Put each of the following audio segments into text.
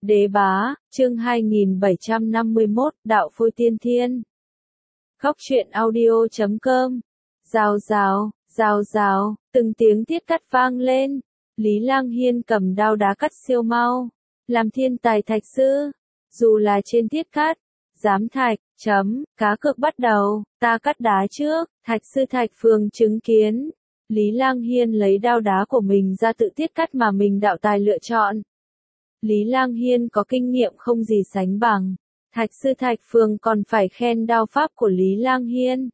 Đế bá, chương 2751, Đạo Phôi Tiên Thiên. Góc truyện audio.com. Rào rào, rào rào, từng tiếng tiết cắt vang lên. Lý Lang Hiên cầm đao đá cắt siêu mau, làm thiên tài thạch sư. Dù là trên tiết cắt, giám thạch, cá cược bắt đầu, ta cắt đá trước, thạch sư Thạch Phường chứng kiến. Lý Lang Hiên lấy đao đá của mình ra tự tiết cắt mà mình đạo tài lựa chọn. Lý Lang Hiên có kinh nghiệm không gì sánh bằng. Thạch sư Thạch Phường còn phải khen đao pháp của Lý Lang Hiên.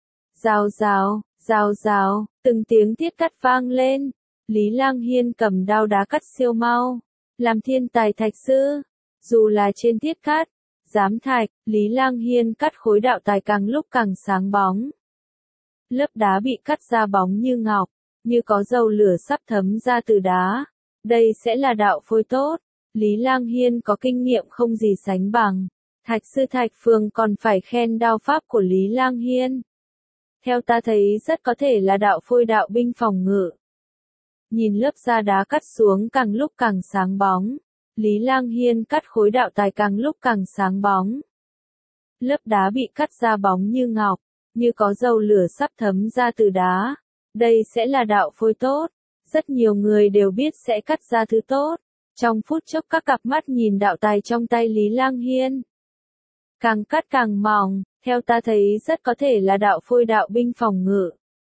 Rào rào, rào rào, từng tiếng tiết cắt vang lên. Lý Lang Hiên cầm đao đá cắt siêu mau, làm thiên tài thạch sư. Dù là trên tiết cắt, giám thạch, Lý Lang Hiên cắt khối đạo tài càng lúc càng sáng bóng. Lớp đá bị cắt ra bóng như ngọc, như có dầu lửa sắp thấm ra từ đá. Đây sẽ là đạo phôi tốt. Lý Lang Hiên có kinh nghiệm không gì sánh bằng. Thạch sư Thạch Phường còn phải khen đao pháp của Lý Lang Hiên. Theo ta thấy rất có thể là đạo phôi đạo binh phòng ngự. Nhìn lớp da đá cắt xuống càng lúc càng sáng bóng. Lý Lang Hiên cắt khối đạo tài càng lúc càng sáng bóng. Lớp đá bị cắt ra bóng như ngọc, như có dầu lửa sắp thấm ra từ đá. Đây sẽ là đạo phôi tốt. Rất nhiều người đều biết sẽ cắt ra thứ tốt. Trong phút chốc các cặp mắt nhìn đạo tài trong tay Lý Lang Hiên. Càng cắt càng mỏng, theo ta thấy rất có thể là đạo phôi đạo binh phòng ngự.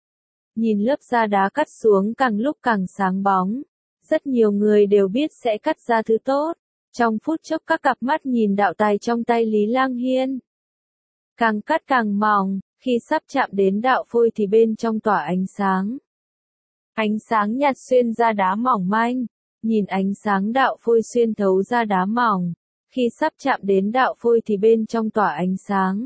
Nhìn lớp da đá cắt xuống càng lúc càng sáng bóng. Rất nhiều người đều biết sẽ cắt ra thứ tốt. Trong phút chốc các cặp mắt nhìn đạo tài trong tay Lý Lang Hiên. Càng cắt càng mỏng, khi sắp chạm đến đạo phôi thì bên trong tỏa ánh sáng. Ánh sáng nhạt xuyên ra đá mỏng manh. Nhìn ánh sáng đạo phôi xuyên thấu ra đá mỏng. Khi sắp chạm đến đạo phôi thì bên trong tỏa ánh sáng.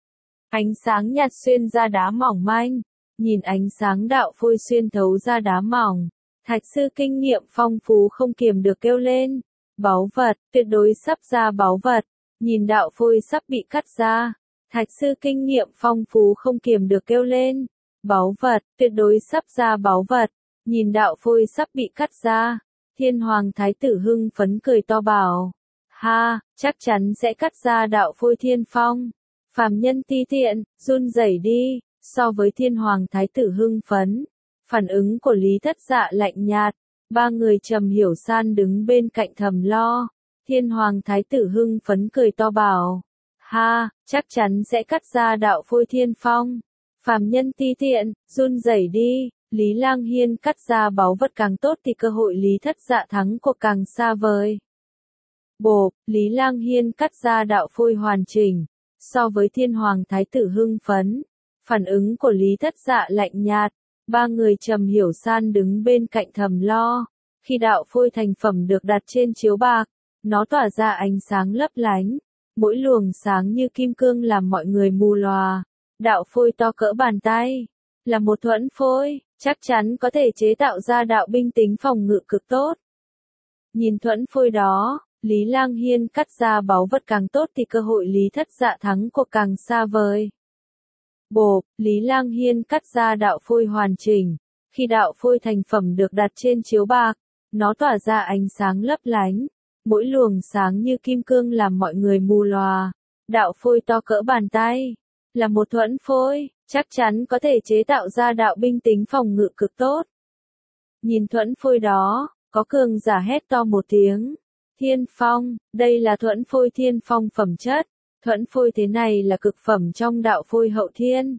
Ánh sáng nhạt xuyên ra đá mỏng manh. Nhìn ánh sáng đạo phôi xuyên thấu ra đá mỏng. Thạch sư kinh nghiệm phong phú không kiềm được kêu lên. Báu vật, tuyệt đối sắp ra báu vật. Nhìn đạo phôi sắp bị cắt ra. Thạch sư kinh nghiệm phong phú không kiềm được kêu lên. Báu vật, tuyệt đối sắp ra báu vật. Nhìn đạo phôi sắp bị cắt ra. Thiên Hoàng Thái tử hưng phấn cười to bảo. Ha, chắc chắn sẽ cắt ra đạo phôi thiên phong. Phàm nhân ti tiện, run rẩy đi. So với Thiên Hoàng Thái tử hưng phấn, phản ứng của Lý Thất Dạ lạnh nhạt. Ba người Trầm Hiểu San đứng bên cạnh thầm lo. Thiên Hoàng Thái tử hưng phấn cười to bảo. Ha, chắc chắn sẽ cắt ra đạo phôi thiên phong. Phàm nhân ti tiện, run rẩy đi. Lý Lang Hiên cắt ra báu vật càng tốt thì cơ hội Lý Thất Dạ thắng cuộc càng xa vời. Bộp, Lý Lang Hiên cắt ra đạo phôi hoàn chỉnh. So với Thiên Hoàng Thái tử hưng phấn, phản ứng của Lý Thất Dạ lạnh nhạt. Ba người Trầm Hiểu San đứng bên cạnh thầm lo. Khi đạo phôi thành phẩm được đặt trên chiếu bạc, nó tỏa ra ánh sáng lấp lánh. Mỗi luồng sáng như kim cương làm mọi người mù lòa. Đạo phôi to cỡ bàn tay. Là một thuẫn phôi, chắc chắn có thể chế tạo ra đạo binh tính phòng ngự cực tốt. Nhìn thuẫn phôi đó, Lý Lang Hiên cắt ra báu vật càng tốt thì cơ hội Lý Thất Dạ thắng cuộc càng xa vời. Bộp, Lý Lang Hiên cắt ra đạo phôi hoàn chỉnh. Khi đạo phôi thành phẩm được đặt trên chiếu bạc, nó tỏa ra ánh sáng lấp lánh. Mỗi luồng sáng như kim cương làm mọi người mù lòa. Đạo phôi to cỡ bàn tay. Là một thuẫn phôi, chắc chắn có thể chế tạo ra đạo binh tính phòng ngự cực tốt. Nhìn thuẫn phôi đó, có cường giả hét to một tiếng. Thiên phong, đây là thuẫn phôi thiên phong phẩm chất. Thuẫn phôi thế này là cực phẩm trong đạo phôi hậu thiên.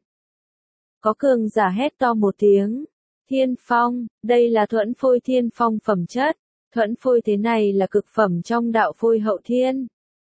Có cường giả hét to một tiếng. Thiên phong, đây là thuẫn phôi thiên phong phẩm chất. Thuẫn phôi thế này là cực phẩm trong đạo phôi hậu thiên.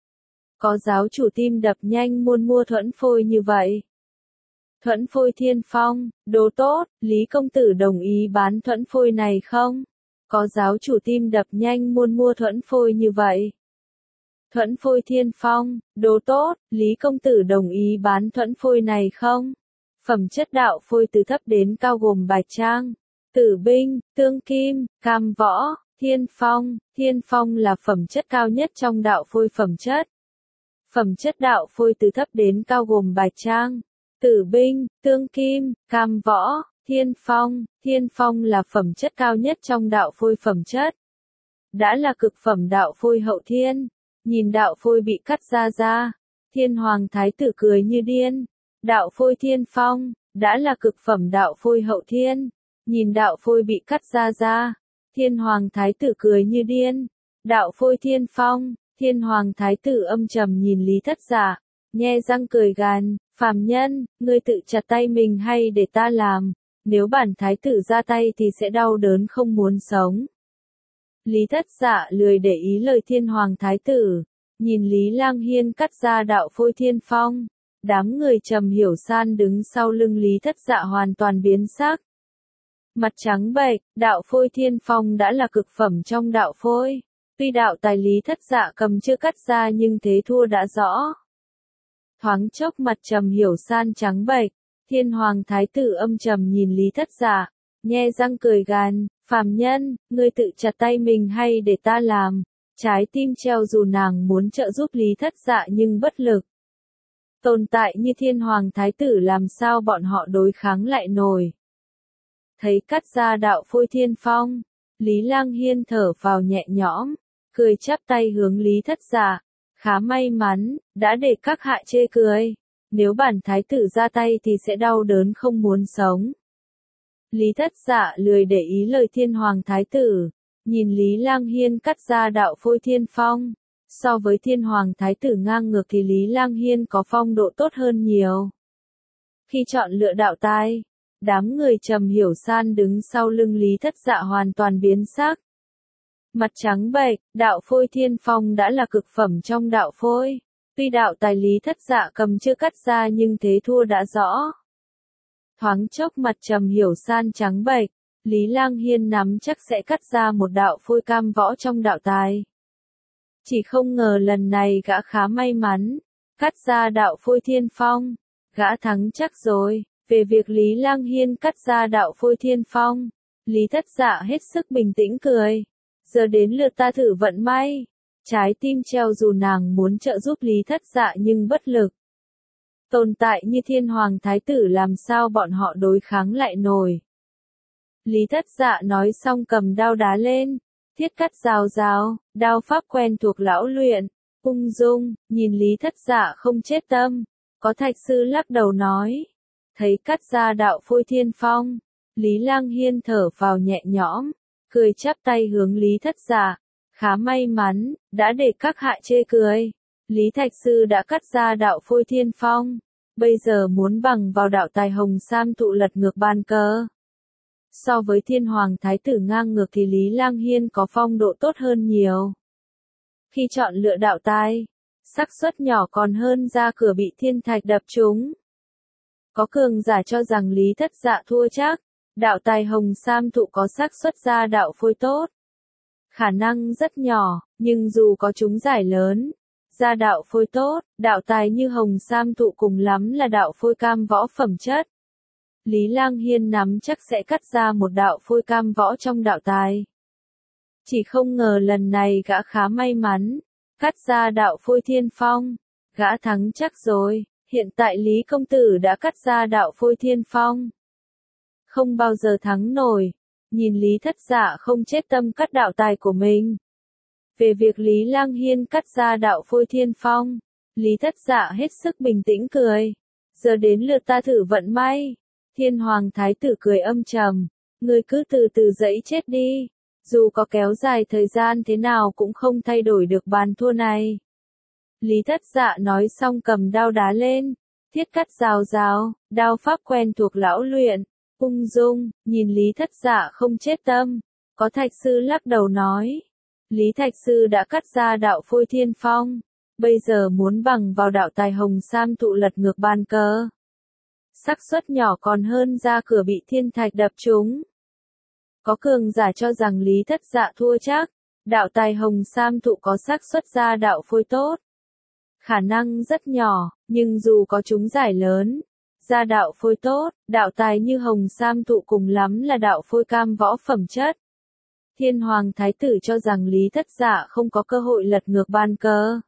Có giáo chủ tim đập nhanh muốn mua thuẫn phôi như vậy. Thuẫn phôi thiên phong, đồ tốt, Lý công tử đồng ý bán thuẫn phôi này không? Có giáo chủ tim đập nhanh muốn mua thuẫn phôi như vậy. Thuẫn phôi thiên phong, đồ tốt, Lý công tử đồng ý bán thuẫn phôi này không? Phẩm chất đạo phôi từ thấp đến cao gồm bạch trang, tử binh, tương kim, cam võ, thiên phong. Thiên phong là phẩm chất cao nhất trong đạo phôi phẩm chất. Phẩm chất đạo phôi từ thấp đến cao gồm bạch trang, tử binh, tương kim, cam võ, thiên phong. Thiên phong là phẩm chất cao nhất trong đạo phôi phẩm chất. đã là cực phẩm đạo phôi hậu thiên. Nhìn đạo phôi bị cắt ra, Thiên Hoàng Thái tử cười như điên. Đạo phôi thiên phong, đã là cực phẩm đạo phôi hậu thiên. Nhìn đạo phôi bị cắt ra, Thiên Hoàng Thái tử cười như điên. Đạo phôi thiên phong, Thiên Hoàng Thái tử âm trầm nhìn Lý Thất Dạ, nhe răng cười gằn, phàm nhân, ngươi tự chặt tay mình hay để ta làm, nếu bản Thái tử ra tay thì sẽ đau đớn không muốn sống. Lý Thất Dạ lười để ý lời Thiên Hoàng Thái tử, nhìn Lý Lang Hiên cắt ra đạo phôi thiên phong. Đám người Trầm Hiểu San đứng sau lưng Lý Thất Dạ hoàn toàn biến sắc. Mặt trắng bệch, đạo phôi thiên phong đã là cực phẩm trong đạo phôi. Tuy đạo tài Lý Thất Dạ cầm chưa cắt ra nhưng thế thua đã rõ. Thoáng chốc mặt Trầm Hiểu San trắng bệch, Thiên Hoàng Thái tử âm trầm nhìn Lý Thất Dạ, nhe răng cười gằn, phàm nhân, ngươi tự chặt tay mình hay để ta làm. Trái tim treo dù nàng muốn trợ giúp Lý Thất Dạ nhưng bất lực. Tồn tại như Thiên Hoàng Thái tử làm sao bọn họ đối kháng lại nổi. Thấy cắt ra đạo phôi thiên phong, Lý Lang Hiên thở phào nhẹ nhõm, cười chắp tay hướng Lý Thất Dạ, khá may mắn, đã để các hạ chê cười, nếu bản Thái tử ra tay thì sẽ đau đớn không muốn sống. Lý Thất Dạ lười để ý lời Thiên Hoàng Thái tử, nhìn Lý Lang Hiên cắt ra đạo phôi thiên phong. So với Thiên Hoàng Thái tử ngang ngược thì Lý Lang Hiên có phong độ tốt hơn nhiều. Khi chọn lựa đạo tài, đám người Trầm Hiểu San đứng sau lưng Lý Thất Dạ hoàn toàn biến sắc. Mặt trắng bệch, đạo phôi thiên phong đã là cực phẩm trong đạo phôi. Tuy đạo tài Lý Thất Dạ cầm chưa cắt ra nhưng thế thua đã rõ. Thoáng chốc mặt Trầm Hiểu San trắng bệch, Lý Lang Hiên nắm chắc sẽ cắt ra một đạo phôi cam võ trong đạo tài. Chỉ không ngờ lần này gã khá may mắn, cắt ra đạo phôi thiên phong, gã thắng chắc rồi. Về việc Lý Lang Hiên cắt ra đạo phôi thiên phong, Lý Thất Dạ hết sức bình tĩnh cười. Giờ đến lượt ta thử vận may. Trái tim treo dù nàng muốn trợ giúp Lý Thất Dạ nhưng bất lực. Tồn tại như Thiên Hoàng Thái tử làm sao bọn họ đối kháng lại nổi. Lý Thất Dạ nói xong cầm đao đá lên. Thiết cắt rào rào, đao pháp quen thuộc lão luyện, ung dung, nhìn Lý Thất Dạ không chết tâm. Có thạch sư lắc đầu nói. Thấy cắt ra đạo phôi thiên phong, Lý Lang Hiên thở phào nhẹ nhõm, cười chắp tay hướng Lý Thất Dạ, khá may mắn, đã để các hạ chê cười. Lý Thạch Sư đã cắt ra đạo phôi thiên phong, bây giờ muốn bằng vào đạo tài hồng sam thụ lật ngược bàn cờ. So với Thiên Hoàng Thái tử ngang ngược thì Lý Lang Hiên có phong độ tốt hơn nhiều. Khi chọn lựa đạo tài, xác suất nhỏ còn hơn ra cửa bị thiên thạch đập trúng. Có cường giả cho rằng Lý Thất Dạ thua chắc, đạo tài hồng sam thụ có xác suất ra đạo phôi tốt. Khả năng rất nhỏ, nhưng dù có trúng giải lớn, ra đạo phôi tốt, đạo tài như hồng sam thụ cùng lắm là đạo phôi cam võ phẩm chất. Lý Lang Hiên nắm chắc sẽ cắt ra một đạo phôi cam võ trong đạo tài. Chỉ không ngờ lần này gã khá may mắn, cắt ra đạo phôi thiên phong, gã thắng chắc rồi. Hiện tại Lý Công Tử đã cắt ra đạo phôi thiên phong. Không bao giờ thắng nổi. Nhìn Lý Thất Dạ không chết tâm cắt đạo tài của mình. Về việc Lý Lang Hiên cắt ra đạo phôi thiên phong, Lý Thất Dạ hết sức bình tĩnh cười. Giờ đến lượt ta thử vận may. Thiên Hoàng Thái tử cười âm trầm. Ngươi cứ từ từ dẫy chết đi. Dù có kéo dài thời gian thế nào cũng không thay đổi được bàn thua này. Lý Thất Dạ nói xong cầm đao đá lên, thiết cắt rào rào, đao pháp quen thuộc lão luyện, ung dung, nhìn Lý Thất Dạ không chết tâm. Có thạch sư lắc đầu nói, Lý Thạch Sư đã cắt ra đạo phôi thiên phong, bây giờ muốn bằng vào đạo tài hồng sam thụ lật ngược bàn cờ. Xác suất nhỏ còn hơn ra cửa bị thiên thạch đập trúng. Có cường giả cho rằng Lý Thất Dạ thua chắc, đạo tài hồng sam thụ có xác suất ra đạo phôi tốt. Khả năng rất nhỏ, nhưng dù có trúng giải lớn, ra đạo phôi tốt, đạo tài như hồng sam thụ cùng lắm là đạo phôi cam võ phẩm chất. Thiên Hoàng Thái tử cho rằng Lý Thất Dạ không có cơ hội lật ngược bàn cờ.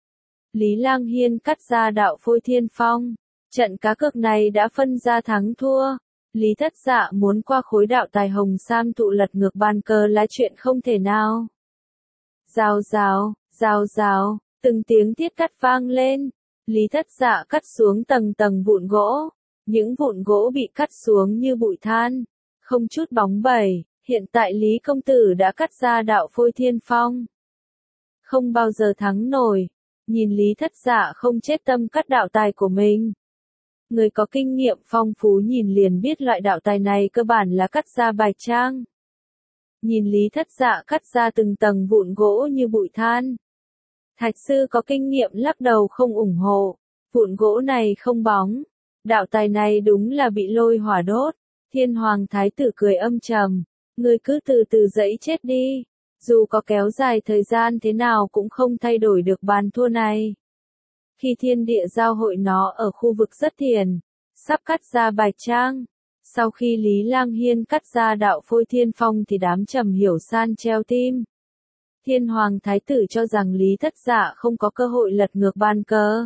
Lý Lang Hiên cắt ra đạo phôi thiên phong. Trận cá cược này đã phân ra thắng thua. Lý Thất Dạ muốn qua khối đạo tài hồng sam thụ lật ngược bàn cờ là chuyện không thể nào. Rào rào, rào rào, từng tiếng thiết cắt vang lên. Lý Thất Dạ cắt xuống tầng tầng vụn gỗ. Những vụn gỗ bị cắt xuống như bụi than, không chút bóng bẩy. Hiện tại Lý Công Tử đã cắt ra đạo Phôi Thiên Phong. Không bao giờ thắng nổi. Nhìn Lý Thất Dạ không chết tâm cắt đạo tài của mình. Người có kinh nghiệm phong phú nhìn liền biết loại đạo tài này cơ bản là cắt ra bạch trang. Nhìn Lý Thất Dạ cắt ra từng tầng vụn gỗ như bụi than. Thạch sư có kinh nghiệm lắc đầu không ủng hộ. Vụn gỗ này không bóng. Đạo tài này đúng là bị lôi hỏa đốt. Thiên Hoàng Thái tử cười âm trầm. Ngươi cứ từ từ dẫy chết đi. Dù có kéo dài thời gian thế nào cũng không thay đổi được bàn thua này. Khi thiên địa giao hội nó ở khu vực rất thiền, sắp cắt ra bạch trang. Sau khi Lý Lang Hiên cắt ra đạo Phôi Thiên Phong thì đám Trầm Hiểu San treo tim. Thiên Hoàng Thái tử cho rằng Lý Thất Dạ không có cơ hội lật ngược bàn cờ.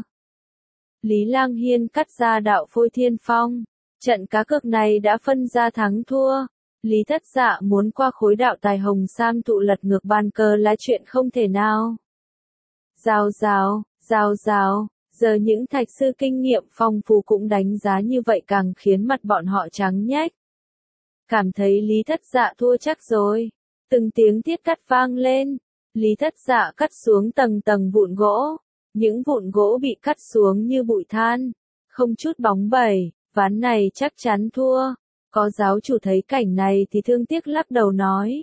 Lý Lang Hiên cắt ra đạo Phôi Thiên Phong. Trận cá cược này đã phân ra thắng thua. Lý Thất Dạ muốn qua khối đạo tài hồng sam tụ lật ngược bàn cờ là chuyện không thể nào. Rào rào, rào rào, giờ những thạch sư kinh nghiệm phong phú cũng đánh giá như vậy càng khiến mặt bọn họ trắng nhách. Cảm thấy Lý Thất Dạ thua chắc rồi. Từng tiếng thiết cắt vang lên. Lý Thất Dạ cắt xuống tầng tầng vụn gỗ. Những vụn gỗ bị cắt xuống như bụi than. Không chút bóng bẩy, ván này chắc chắn thua. Có giáo chủ thấy cảnh này thì thương tiếc lắc đầu nói.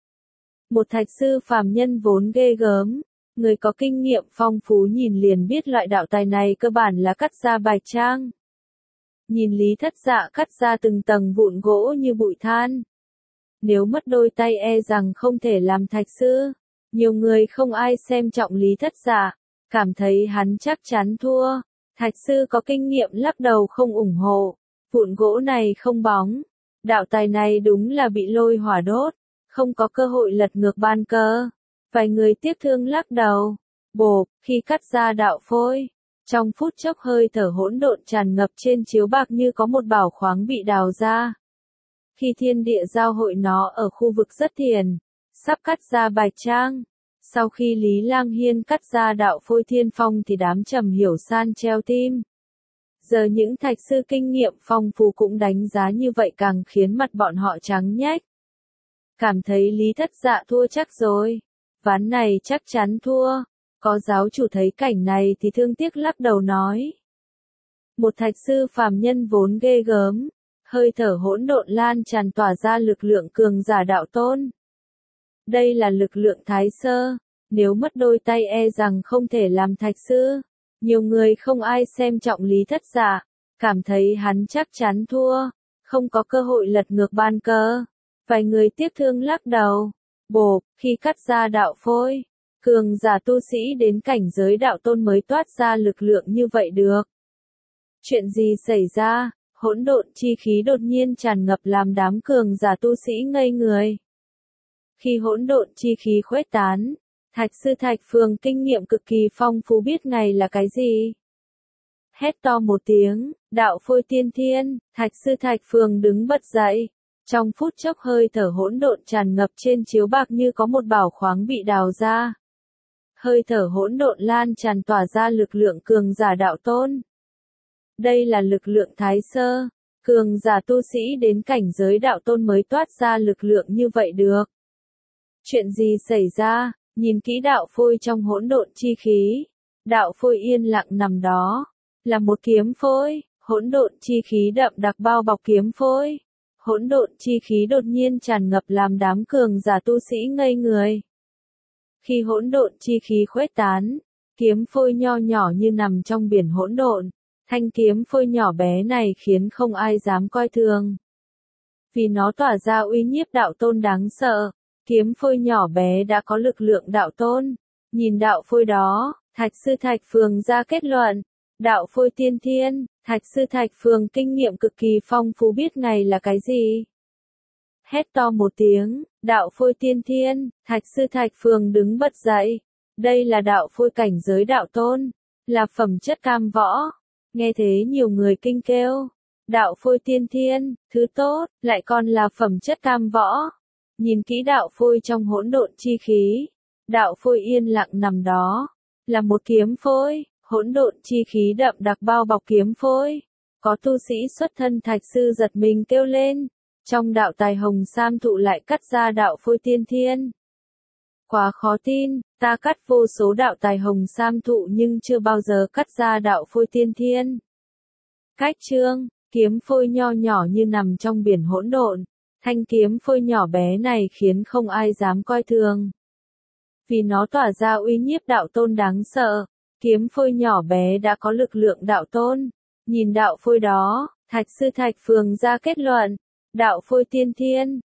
Một thạch sư phàm nhân vốn ghê gớm. Người có kinh nghiệm phong phú nhìn liền biết loại đạo tài này cơ bản là cắt ra bạch trang. Nhìn Lý Thất Dạ cắt ra từng tầng vụn gỗ như bụi than. Nếu mất đôi tay e rằng không thể làm thạch sư. Nhiều người không ai xem trọng Lý Thất Dạ, cảm thấy hắn chắc chắn thua. Thạch sư có kinh nghiệm lắc đầu không ủng hộ. Vụn gỗ này không bóng. Đạo tài này đúng là bị lôi hỏa đốt. Không có cơ hội lật ngược bàn cờ. Vài người tiếc thương lắc đầu. Bộp, khi cắt ra đạo phôi. Trong phút chốc hơi thở hỗn độn tràn ngập trên chiếu bạc như có một bảo khoáng bị đào ra. Khi thiên địa giao hội nó ở khu vực rất thiền, sắp cắt ra bạch trang. Sau khi Lý Lang Hiên cắt ra đạo Phôi Thiên Phong thì đám Trầm Hiểu San treo tim. Giờ những thạch sư kinh nghiệm phong phú cũng đánh giá như vậy càng khiến mặt bọn họ trắng nhách. Cảm thấy Lý Thất Dạ thua chắc rồi. Ván này chắc chắn thua. Có giáo chủ thấy cảnh này thì thương tiếc lắc đầu nói. Một thạch sư phàm nhân vốn ghê gớm. Hơi thở hỗn độn lan tràn tỏa ra lực lượng cường giả đạo tôn. Đây là lực lượng thái sơ. Nếu mất đôi tay e rằng không thể làm thạch sư. Nhiều người không ai xem trọng Lý Thất Dạ. Cảm thấy hắn chắc chắn thua. Không có cơ hội lật ngược bàn cờ. Vài người tiếc thương lắc đầu. Bộp, khi cắt ra đạo phôi. Cường giả tu sĩ đến cảnh giới đạo tôn mới toát ra lực lượng như vậy được. Chuyện gì xảy ra? Hỗn độn chi khí đột nhiên tràn ngập làm đám cường giả tu sĩ ngây người. Khi hỗn độn chi khí khuếch tán, Thạch sư Thạch Phường kinh nghiệm cực kỳ phong phú biết ngày là cái gì. Hét to một tiếng, đạo phôi tiên thiên, Thạch sư Thạch Phường đứng bật dậy. Trong phút chốc hơi thở hỗn độn tràn ngập trên chiếu bạc như có một bảo khoáng bị đào ra. Hơi thở hỗn độn lan tràn tỏa ra lực lượng cường giả đạo tôn. Đây là lực lượng thái sơ, cường giả tu sĩ đến cảnh giới đạo tôn mới toát ra lực lượng như vậy được. Chuyện gì xảy ra? Nhìn kỹ đạo phôi trong hỗn độn chi khí. Đạo phôi yên lặng nằm đó. Là một kiếm phôi, hỗn độn chi khí đậm đặc bao bọc kiếm phôi. Hỗn độn chi khí đột nhiên tràn ngập làm đám cường giả tu sĩ ngây người. Khi hỗn độn chi khí khuếch tán, kiếm phôi nho nhỏ như nằm trong biển hỗn độn. Thanh kiếm phôi nhỏ bé này khiến không ai dám coi thường. Vì nó tỏa ra uy nhiếp đạo tôn đáng sợ. Kiếm phôi nhỏ bé đã có lực lượng đạo tôn. Nhìn đạo phôi đó, Thạch sư Thạch Phường ra kết luận. Đạo phôi tiên thiên, Thạch sư Thạch Phường kinh nghiệm cực kỳ phong phú biết ngày là cái gì. Hét to một tiếng, đạo phôi tiên thiên, Thạch sư Thạch Phường đứng bật dậy. Đây là đạo phôi cảnh giới đạo tôn, là phẩm chất cam võ. Nghe thế nhiều người kinh kêu. Đạo phôi tiên thiên, thứ tốt, lại còn là phẩm chất cam võ. Nhìn kỹ đạo phôi trong hỗn độn chi khí. Đạo phôi yên lặng nằm đó, là một kiếm phôi, hỗn độn chi khí đậm đặc bao bọc kiếm phôi. Có tu sĩ xuất thân thạch sư giật mình kêu lên, trong đạo tài hồng sam thụ lại cắt ra đạo phôi tiên thiên. Quá khó tin, ta cắt vô số đạo tài hồng sam thụ nhưng chưa bao giờ cắt ra đạo phôi tiên thiên. Cách chương, kiếm phôi nho nhỏ như nằm trong biển hỗn độn, thanh kiếm phôi nhỏ bé này khiến không ai dám coi thường. Vì nó tỏa ra uy nhiếp đạo tôn đáng sợ, kiếm phôi nhỏ bé đã có lực lượng đạo tôn. Nhìn đạo phôi đó, Thạch sư Thạch Phường ra kết luận, đạo phôi tiên thiên,